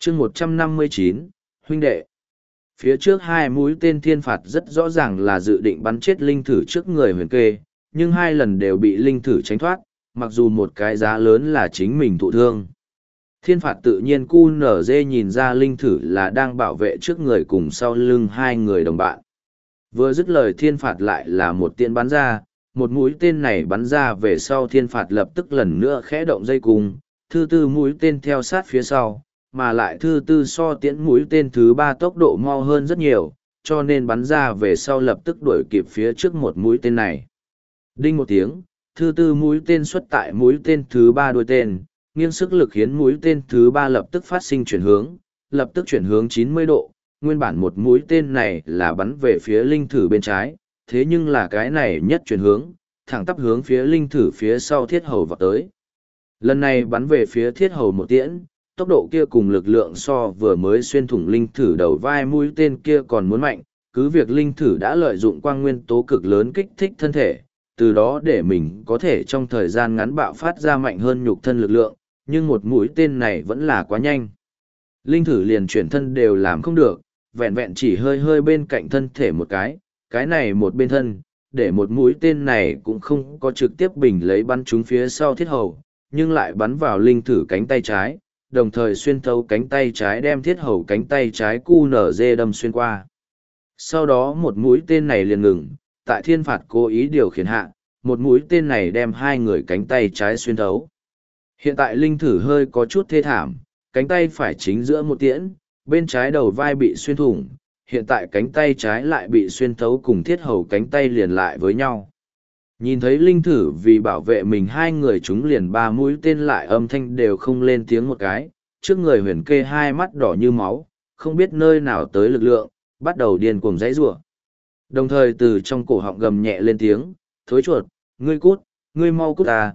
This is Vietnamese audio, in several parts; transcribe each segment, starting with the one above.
chương 159, huynh đệ. Phía trước hai mũi tên thiên phạt rất rõ ràng là dự định bắn chết linh thử trước người huyền kê, nhưng hai lần đều bị linh thử tránh thoát, mặc dù một cái giá lớn là chính mình thụ thương. Thiên phạt tự nhiên QNZ nhìn ra linh thử là đang bảo vệ trước người cùng sau lưng hai người đồng bạn. Vừa dứt lời thiên phạt lại là một tiễn bắn ra, một mũi tên này bắn ra về sau thiên phạt lập tức lần nữa khẽ động dây cung, thứ tư mũi tên theo sát phía sau, mà lại thứ tư so tiễn mũi tên thứ ba tốc độ mau hơn rất nhiều, cho nên bắn ra về sau lập tức đuổi kịp phía trước một mũi tên này. Đinh một tiếng, thứ tư mũi tên xuất tại mũi tên thứ ba đuôi tên, nghiêng sức lực khiến mũi tên thứ ba lập tức phát sinh chuyển hướng, lập tức chuyển hướng 90 độ. Nguyên bản một mũi tên này là bắn về phía linh thử bên trái, thế nhưng là cái này nhất chuyển hướng, thẳng tắp hướng phía linh thử phía sau thiết hầu vào tới. Lần này bắn về phía thiết hầu một tiễn, tốc độ kia cùng lực lượng so vừa mới xuyên thủng linh thử đầu vai mũi tên kia còn muốn mạnh, cứ việc linh thử đã lợi dụng quang nguyên tố cực lớn kích thích thân thể, từ đó để mình có thể trong thời gian ngắn bạo phát ra mạnh hơn nhục thân lực lượng, nhưng một mũi tên này vẫn là quá nhanh. Linh thử liền chuyển thân đều làm không được, vẹn vẹn chỉ hơi hơi bên cạnh thân thể một cái này một bên thân, để một mũi tên này cũng không có trực tiếp bình lấy bắn trúng phía sau thiết hầu, nhưng lại bắn vào linh thử cánh tay trái, đồng thời xuyên thấu cánh tay trái đem thiết hầu cánh tay trái QNZ đâm xuyên qua. Sau đó một mũi tên này liền ngừng, tại thiên phạt cố ý điều khiển hạ, một mũi tên này đem hai người cánh tay trái xuyên thấu. Hiện tại linh thử hơi có chút thê thảm, cánh tay phải chính giữa một tiễn, bên trái đầu vai bị xuyên thủng, hiện tại cánh tay trái lại bị xuyên thấu cùng thiết hầu cánh tay liền lại với nhau. Nhìn thấy linh thử vì bảo vệ mình hai người chúng liền ba mũi tên lại âm thanh đều không lên tiếng một cái, trước người huyền kê hai mắt đỏ như máu, không biết nơi nào tới lực lượng, bắt đầu điên cuồng dãy rủa. Đồng thời từ trong cổ họng gầm nhẹ lên tiếng, thối chuột, ngươi cút, ngươi mau cút à,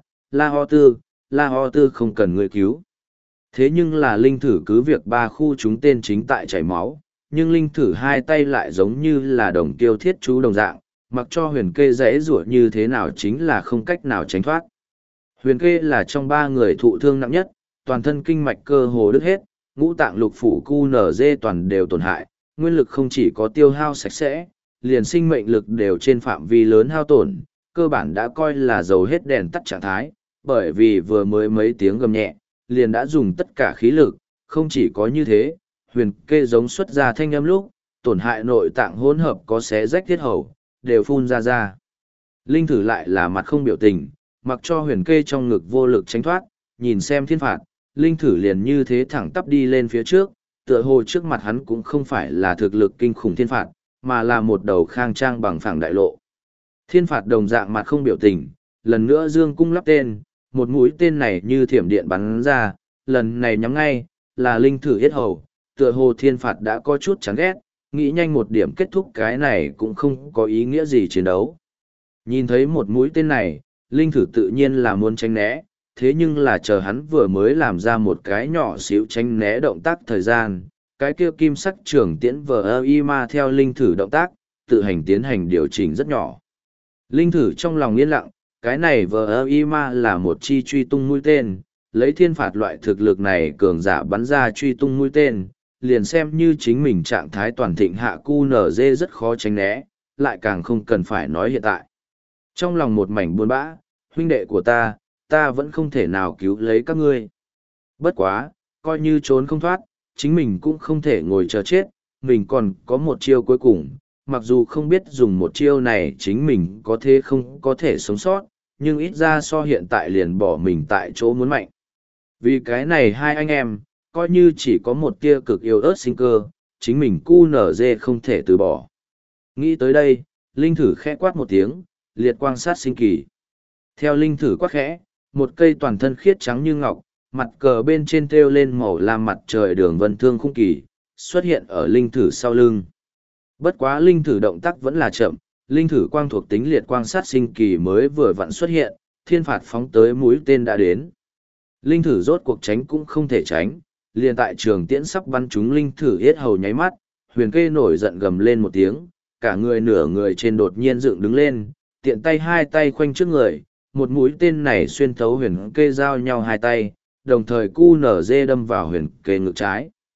La Ho Tư không cần ngươi cứu. Thế nhưng là linh thử cứ việc ba khu chúng tên chính tại chảy máu, nhưng linh thử hai tay lại giống như là đồng tiêu thiết chú đồng dạng, mặc cho huyền kê dãy rủa như thế nào chính là không cách nào tránh thoát. Huyền kê là trong ba người thụ thương nặng nhất, toàn thân kinh mạch cơ hồ đứt hết, ngũ tạng lục phủ QNZ toàn đều tổn hại, nguyên lực không chỉ có tiêu hao sạch sẽ, liền sinh mệnh lực đều trên phạm vi lớn hao tổn, cơ bản đã coi là dầu hết đèn tắt trạng thái, bởi vì vừa mới mấy tiếng gầm nhẹ, liền đã dùng tất cả khí lực, không chỉ có như thế, huyền kê giống xuất ra thanh âm lúc, tổn hại nội tạng hỗn hợp có xé rách thiết hầu, đều phun ra. Linh thử lại là mặt không biểu tình, mặc cho huyền kê trong ngực vô lực tránh thoát, nhìn xem thiên phạt, linh thử liền như thế thẳng tắp đi lên phía trước, tựa hồ trước mặt hắn cũng không phải là thực lực kinh khủng thiên phạt, mà là một đầu khang trang bằng phẳng đại lộ. Thiên phạt đồng dạng mặt không biểu tình, lần nữa dương cung lắp tên, một mũi tên này như thiểm điện bắn ra, lần này nhắm ngay, là linh thử yết hầu, tựa hồ thiên phạt đã có chút chán ghét, nghĩ nhanh một điểm kết thúc cái này cũng không có ý nghĩa gì chiến đấu. Nhìn thấy một mũi tên này, linh thử tự nhiên là muốn tránh né, thế nhưng là chờ hắn vừa mới làm ra một cái nhỏ xíu tránh né động tác thời gian, cái kia kim sắc trường tiễn VIMA theo linh thử động tác, tự hành tiến hành điều chỉnh rất nhỏ. Linh thử trong lòng yên lặng, cái này VIMA là một chi truy tung mũi tên, lấy thiên phạt loại thực lực này cường giả bắn ra truy tung mũi tên, liền xem như chính mình trạng thái toàn thịnh hạ QNZ rất khó tránh né, lại càng không cần phải nói hiện tại. Trong lòng một mảnh buồn bã, huynh đệ của ta vẫn không thể nào cứu lấy các ngươi. Bất quá, coi như trốn không thoát, chính mình cũng không thể ngồi chờ chết, mình còn có một chiêu cuối cùng, mặc dù không biết dùng một chiêu này chính mình có thể không có thể sống sót, nhưng ít ra so hiện tại liền bỏ mình tại chỗ muốn mạnh. Vì cái này hai anh em, coi như chỉ có một tia cực yếu ớt sinh cơ, chính mình QNZ không thể từ bỏ. Nghĩ tới đây, linh thử khẽ quát một tiếng, liệt quang sát sinh kỳ. Theo linh thử quát khẽ, một cây toàn thân khiết trắng như ngọc, mặt cờ bên trên thêu lên màu lam mặt trời đường vân thương khung kỳ, xuất hiện ở linh thử sau lưng. Bất quá linh thử động tác vẫn là chậm, linh thử quang thuộc tính liệt quang sát sinh kỳ mới vừa vặn xuất hiện, thiên phạt phóng tới mũi tên đã đến. Linh thử rốt cuộc tránh cũng không thể tránh, liền tại trường tiễn sắp bắn trúng linh thử yết hầu nháy mắt, huyền kê nổi giận gầm lên một tiếng, cả người nửa người trên đột nhiên dựng đứng lên, tiện tay hai tay khoanh trước người, một mũi tên này xuyên thấu huyền kê giao nhau hai tay, đồng thời QNZ đâm vào huyền kê ngực trái.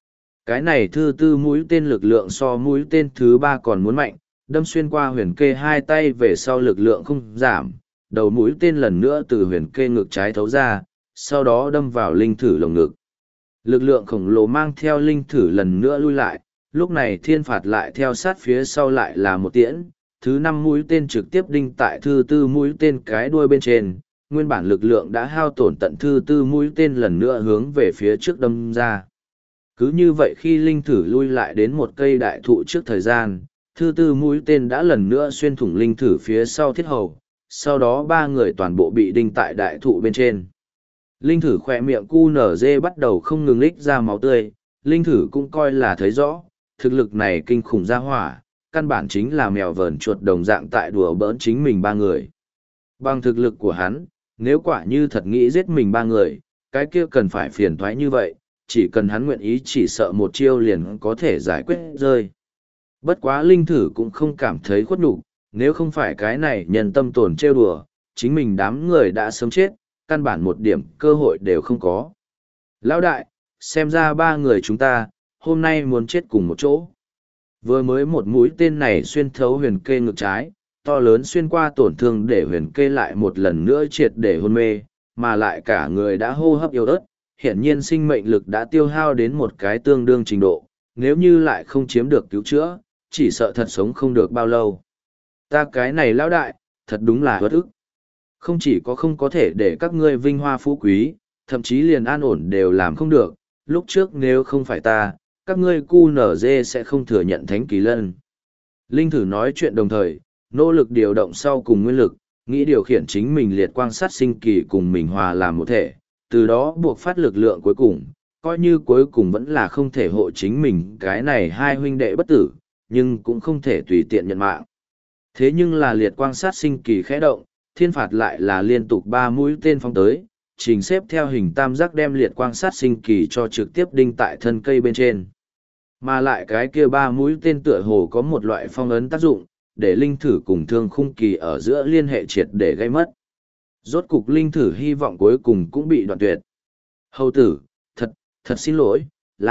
Cái này thứ tư mũi tên lực lượng so mũi tên thứ ba còn muốn mạnh, đâm xuyên qua huyền kê hai tay về sau lực lượng không giảm, đầu mũi tên lần nữa từ huyền kê ngực trái thấu ra, sau đó đâm vào linh thử lồng ngực. Lực lượng khổng lồ mang theo linh thử lần nữa lui lại, lúc này thiên phạt lại theo sát phía sau lại là một tiễn, thứ năm mũi tên trực tiếp đinh tại thứ tư mũi tên cái đuôi bên trên, nguyên bản lực lượng đã hao tổn tận thứ tư mũi tên lần nữa hướng về phía trước đâm ra. Cứ như vậy khi linh thử lui lại đến một cây đại thụ trước thời gian, thứ tư mũi tên đã lần nữa xuyên thủng linh thử phía sau thiết hầu, sau đó ba người toàn bộ bị đinh tại đại thụ bên trên. Linh thử khỏe miệng cu nở dê bắt đầu không ngừng lích ra máu tươi, linh thử cũng coi là thấy rõ, thực lực này kinh khủng ra hỏa, căn bản chính là mèo vờn chuột đồng dạng tại đùa bỡn chính mình ba người. Bằng thực lực của hắn, nếu quả như thật nghĩ giết mình ba người, cái kia cần phải phiền thoái như vậy, chỉ cần hắn nguyện ý chỉ sợ một chiêu liền có thể giải quyết rơi. Bất quá linh thử cũng không cảm thấy khuất nhục, nếu không phải cái này nhân tâm tổn trêu đùa, chính mình đám người đã sớm chết, căn bản một điểm cơ hội đều không có. Lão đại, xem ra ba người chúng ta, hôm nay muốn chết cùng một chỗ. Vừa mới một mũi tên này xuyên thấu huyền kê ngực trái, to lớn xuyên qua tổn thương để huyền kê lại một lần nữa triệt để hôn mê, mà lại cả người đã hô hấp yếu ớt, hiển nhiên sinh mệnh lực đã tiêu hao đến một cái tương đương trình độ, nếu như lại không chiếm được cứu chữa, chỉ sợ thật sống không được bao lâu. Ta cái này lão đại, thật đúng là bất ức. Không chỉ có không có thể để các ngươi vinh hoa phú quý, thậm chí liền an ổn đều làm không được, lúc trước nếu không phải ta, các ngươi cu nở dê sẽ không thừa nhận thánh kỳ lân. Linh thử nói chuyện đồng thời, nỗ lực điều động sau cùng nguyên lực, nghĩ điều khiển chính mình liệt quang sát sinh kỳ cùng mình hòa làm một thể, từ đó buộc phát lực lượng cuối cùng, coi như cuối cùng vẫn là không thể hộ chính mình cái này hai huynh đệ bất tử, nhưng cũng không thể tùy tiện nhận mạng. Thế nhưng là liệt quang sát sinh kỳ khẽ động, thiên phạt lại là liên tục ba mũi tên phóng tới, trình xếp theo hình tam giác đem liệt quang sát sinh kỳ cho trực tiếp đinh tại thân cây bên trên. Mà lại cái kia ba mũi tên tựa hồ có một loại phong ấn tác dụng, để linh thử cùng thương khung kỳ ở giữa liên hệ triệt để gây mất. Rốt cục linh thử hy vọng cuối cùng cũng bị đoạn tuyệt. Hầu tử, thật xin lỗi,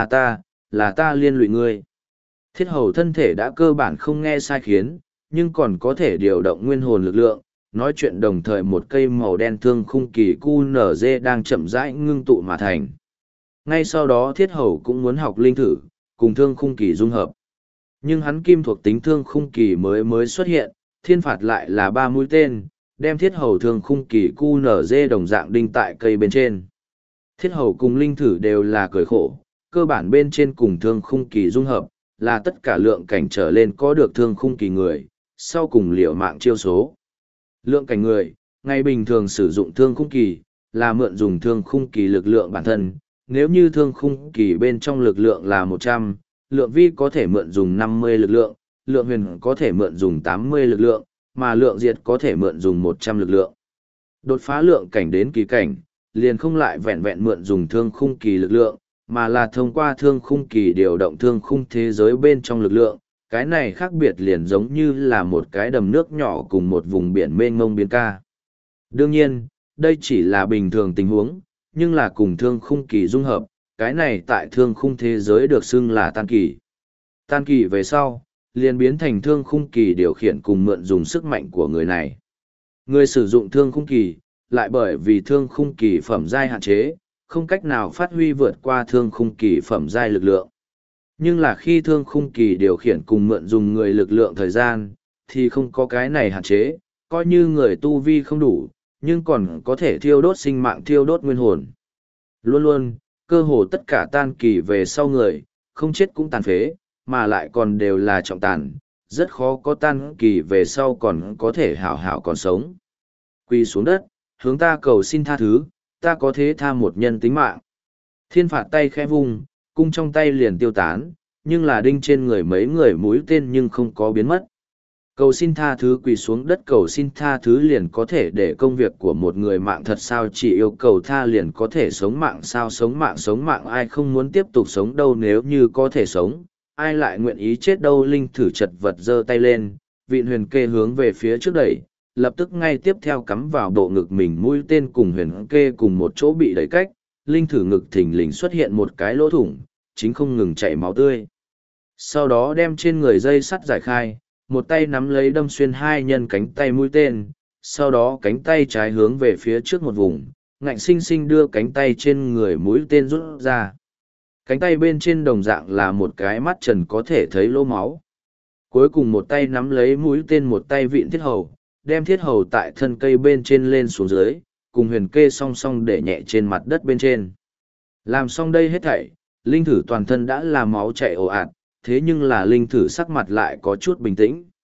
là ta liên lụy ngươi. Thiết hầu thân thể đã cơ bản không nghe sai khiến, nhưng còn có thể điều động nguyên hồn lực lượng, nói chuyện đồng thời một cây màu đen thương khung kỳ QNZ đang chậm rãi ngưng tụ mà thành. Ngay sau đó thiết hầu cũng muốn học linh thử, cùng thương khung kỳ dung hợp. Nhưng hắn kim thuộc tính thương khung kỳ mới xuất hiện, thiên phạt lại là ba mũi tên, đem thiết hầu thương khung kỳ QNZ đồng dạng đinh tại cây bên trên. Thiết hầu cùng linh thử đều là cười khổ, cơ bản bên trên cùng thương khung kỳ dung hợp, là tất cả lượng cảnh trở lên có được thương khung kỳ người, sau cùng liều mạng chiêu số. Lượng cảnh người, ngày bình thường sử dụng thương khung kỳ, là mượn dùng thương khung kỳ lực lượng bản thân, nếu như thương khung kỳ bên trong lực lượng là 100, lượng vi có thể mượn dùng 50 lực lượng, lượng huyền có thể mượn dùng 80 lực lượng, mà lượng diệt có thể mượn dùng 100 lực lượng. Đột phá lượng cảnh đến kỳ cảnh, liền không lại vẹn vẹn mượn dùng thương khung kỳ lực lượng, mà là thông qua thương khung kỳ điều động thương khung thế giới bên trong lực lượng. Cái này khác biệt liền giống như là một cái đầm nước nhỏ cùng một vùng biển mênh mông biến ca. Đương nhiên, đây chỉ là bình thường tình huống, nhưng là cùng thương khung kỳ dung hợp, cái này tại thương khung thế giới được xưng là tan kỳ. Tan kỳ về sau, liền biến thành thương khung kỳ điều khiển cùng mượn dùng sức mạnh của người này. Người sử dụng thương khung kỳ, lại bởi vì thương khung kỳ phẩm giai hạn chế, không cách nào phát huy vượt qua thương khung kỳ phẩm giai lực lượng. Nhưng là khi thương khung kỳ điều khiển cùng mượn dùng người lực lượng thời gian, thì không có cái này hạn chế, coi như người tu vi không đủ, nhưng còn có thể thiêu đốt sinh mạng thiêu đốt nguyên hồn. Luôn luôn, cơ hồ tất cả tan kỳ về sau người, không chết cũng tàn phế, mà lại còn đều là trọng tàn, rất khó có tan kỳ về sau còn có thể hảo hảo còn sống. Quỳ xuống đất, hướng ta cầu xin tha thứ, ta có thế tha một nhân tính mạng. Thiên phạt tay khẽ vung, cung trong tay liền tiêu tán, nhưng là đinh trên người mấy người mũi tên nhưng không có biến mất. Cầu xin tha thứ quỳ xuống đất cầu xin tha thứ liền có thể để công việc của một người mạng thật sao chỉ yêu cầu tha liền có thể sống mạng sao sống mạng ai không muốn tiếp tục sống đâu nếu như có thể sống, ai lại nguyện ý chết đâu linh thử chật vật giơ tay lên, vịn huyền kê hướng về phía trước đẩy, lập tức ngay tiếp theo cắm vào bộ ngực mình mũi tên cùng huyền kê cùng một chỗ bị đẩy cách, linh thử ngực thình lình xuất hiện một cái lỗ thủng, chính không ngừng chảy máu tươi. Sau đó đem trên người dây sắt giải khai, một tay nắm lấy đâm xuyên hai nhân cánh tay mũi tên, sau đó cánh tay trái hướng về phía trước một vùng, ngạnh sinh sinh đưa cánh tay trên người mũi tên rút ra. Cánh tay bên trên đồng dạng là một cái mắt trần có thể thấy lỗ máu. Cuối cùng một tay nắm lấy mũi tên, một tay vịn thiết hầu, đem thiết hầu tại thân cây bên trên lên xuống dưới, cùng huyền kê song song để nhẹ trên mặt đất bên trên. Làm xong đây hết thảy, linh thử toàn thân đã là máu chảy ồ ạt, thế nhưng là linh thử sắc mặt lại có chút bình tĩnh.